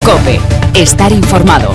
COPE. Estar informado.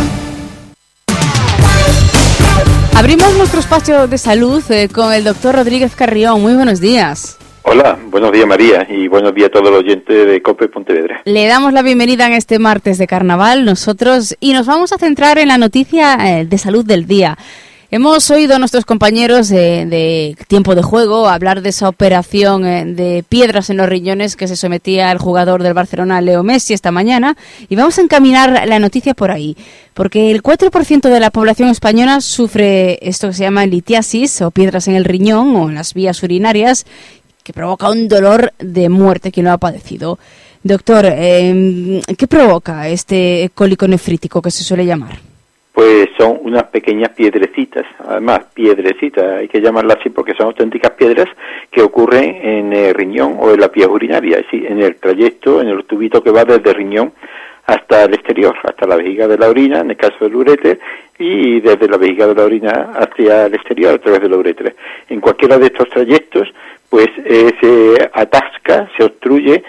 Abrimos nuestro espacio de salud con el doctor Rodríguez Carrión. Muy buenos días. Hola, buenos días María y buenos días a todos los oyentes de COPE Pontevedra. Le damos la bienvenida en este martes de carnaval nosotros y nos vamos a centrar en la noticia de salud del día. Hemos oído a nuestros compañeros de Tiempo de Juego hablar de esa operación de piedras en los riñones que se sometía el jugador del Barcelona, Leo Messi, esta mañana, y vamos a encaminar la noticia por ahí, porque el 4% de la población española sufre esto que se llama litiasis o piedras en el riñón o en las vías urinarias, que provoca un dolor de muerte quien lo ha padecido. Doctor, ¿qué provoca este cólico nefrítico que se suele llamar? Pues son unas pequeñas piedrecitas, además piedrecitas, hay que llamarlas así porque son auténticas piedras que ocurren en el riñón o en la vía urinaria, es decir, en el trayecto, en el tubito que va desde el riñón hasta el exterior, hasta la vejiga de la orina, en el caso del uréter, y desde la vejiga de la orina hacia el exterior a través del uréter. En cualquiera de estos trayectos, pues se atasca, se obstruye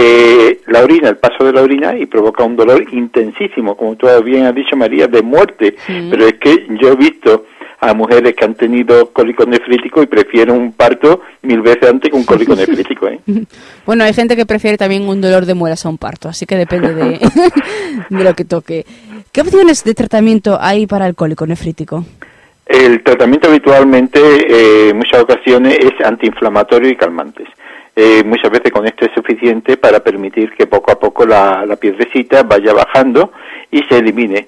la orina, el paso de la orina, y provoca un dolor intensísimo, como tú bien has dicho, María, de muerte. Sí. Pero es que yo he visto a mujeres que han tenido cólico nefrítico y prefieren un parto 1000 veces antes que un cólico nefrítico, ¿eh? Bueno, hay gente que prefiere también un dolor de muelas a un parto, así que depende de lo que toque. ¿Qué opciones de tratamiento hay para el cólico nefrítico? El tratamiento habitualmente, en muchas ocasiones, es antiinflamatorio y calmantes. Muchas veces con esto es suficiente para permitir que poco a poco la piedrecita vaya bajando y se elimine.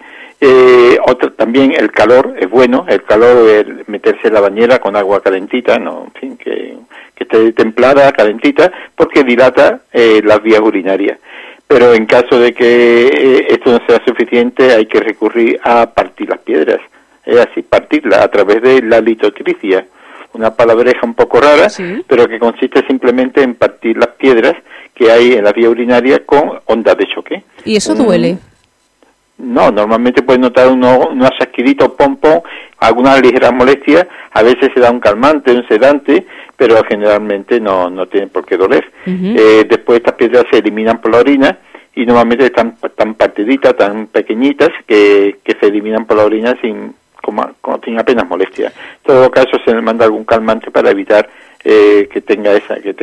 También el calor es bueno, el calor, el meterse en la bañera con agua calentita, no, en fin, que esté templada, calentita, porque dilata las vías urinarias. Pero en caso de que esto no sea suficiente, hay que recurrir a partir las piedras. Es así, partirla a través de la litotricia, una palabreja un poco rara, sí, pero que consiste simplemente en partir las piedras que hay en la vía urinaria con ondas de choque. ¿Y eso duele? No, normalmente puedes notar unos asquiritos, pompón, alguna ligera molestia, a veces se da un calmante, un sedante, pero generalmente no tienen por qué doler. Uh-huh. Después estas piedras se eliminan por la orina y normalmente están tan partiditas, tan pequeñitas, que se eliminan por la orina sin apenas molestia. En todo caso se le manda algún calmante para evitar que tenga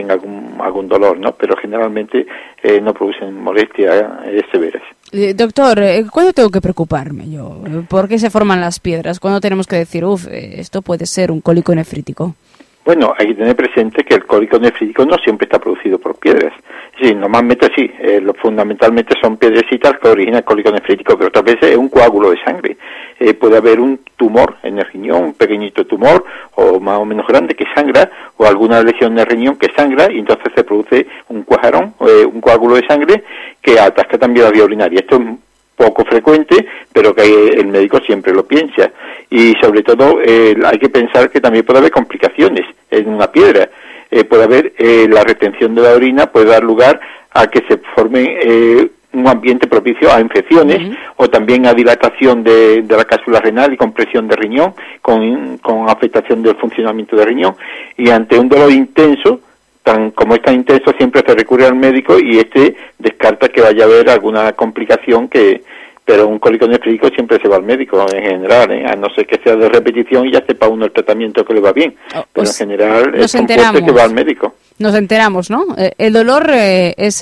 algún dolor, ¿no? Pero generalmente no producen molestias severas. Doctor, ¿cuándo tengo que preocuparme yo? ¿Por qué se forman las piedras? ¿Cuándo tenemos que decir, esto puede ser un cólico nefrítico? Bueno, hay que tener presente que el cólico nefrítico no siempre está producido por piedras. Sí, normalmente sí, fundamentalmente son piedrecitas que originan el cólico nefrítico, pero otras veces es un coágulo de sangre. Puede haber un tumor en el riñón, un pequeñito tumor, o más o menos grande, que sangra, o alguna lesión en el riñón que sangra, y entonces se produce un cuajarón, un coágulo de sangre, que atasca también la vía urinaria. Esto es poco frecuente, pero que el médico siempre lo piensa. Y sobre todo hay que pensar que también puede haber complicaciones en una piedra. Puede haber la retención de la orina, puede dar lugar a que se forme un ambiente propicio a infecciones, uh-huh, o también a dilatación de la cápsula renal y compresión de riñón, con afectación del funcionamiento del riñón. Y ante un dolor intenso, como es tan intenso, siempre se recurre al médico y descarta que vaya a haber alguna complicación pero un cólico nefrítico siempre se va al médico en general, a no ser que sea de repetición y ya sepa uno el tratamiento que le va bien. Pero en general es fuerte que va al médico. Nos enteramos, ¿no? El dolor es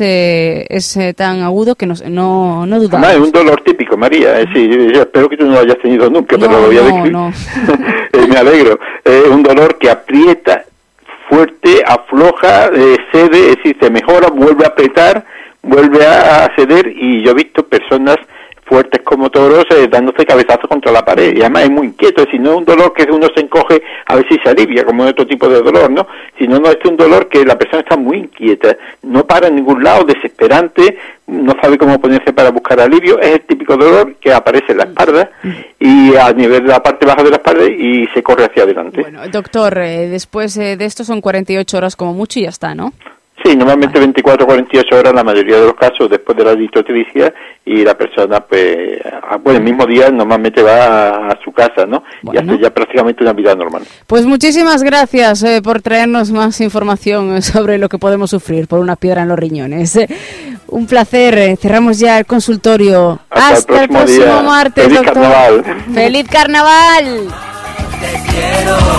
tan agudo que no dudamos. Es un dolor típico, María. Sí, yo espero que tú no lo hayas tenido nunca, pero lo voy a describir. No. Me alegro. Es un dolor que aprieta fuerte, afloja, cede, es decir, se mejora, vuelve a apretar, vuelve a ceder, y yo he visto personas fuertes como toros dándose cabezazos contra la pared, y además es muy inquieto, es decir, no es un dolor que uno se encoge a ver si se alivia, como en otro tipo de dolor, ¿no? Sino es un dolor que la persona está muy inquieta, no para en ningún lado, desesperante, no sabe cómo ponerse para buscar alivio. Es el típico dolor que aparece en la espalda y a nivel de la parte baja de la espalda y se corre hacia adelante. Bueno, doctor, después de esto son 48 horas como mucho y ya está, ¿no? Sí, normalmente 24 o 48 horas en la mayoría de los casos después de la litotricia, y la persona, pues, el mismo día normalmente va a su casa, ¿no? Bueno. Y hace ya prácticamente una vida normal. Pues muchísimas gracias por traernos más información sobre lo que podemos sufrir por una piedra en los riñones. Un placer. Cerramos ya el consultorio. Hasta el próximo martes, ¡Feliz doctor! Carnaval! ¡Feliz Carnaval! Te quiero.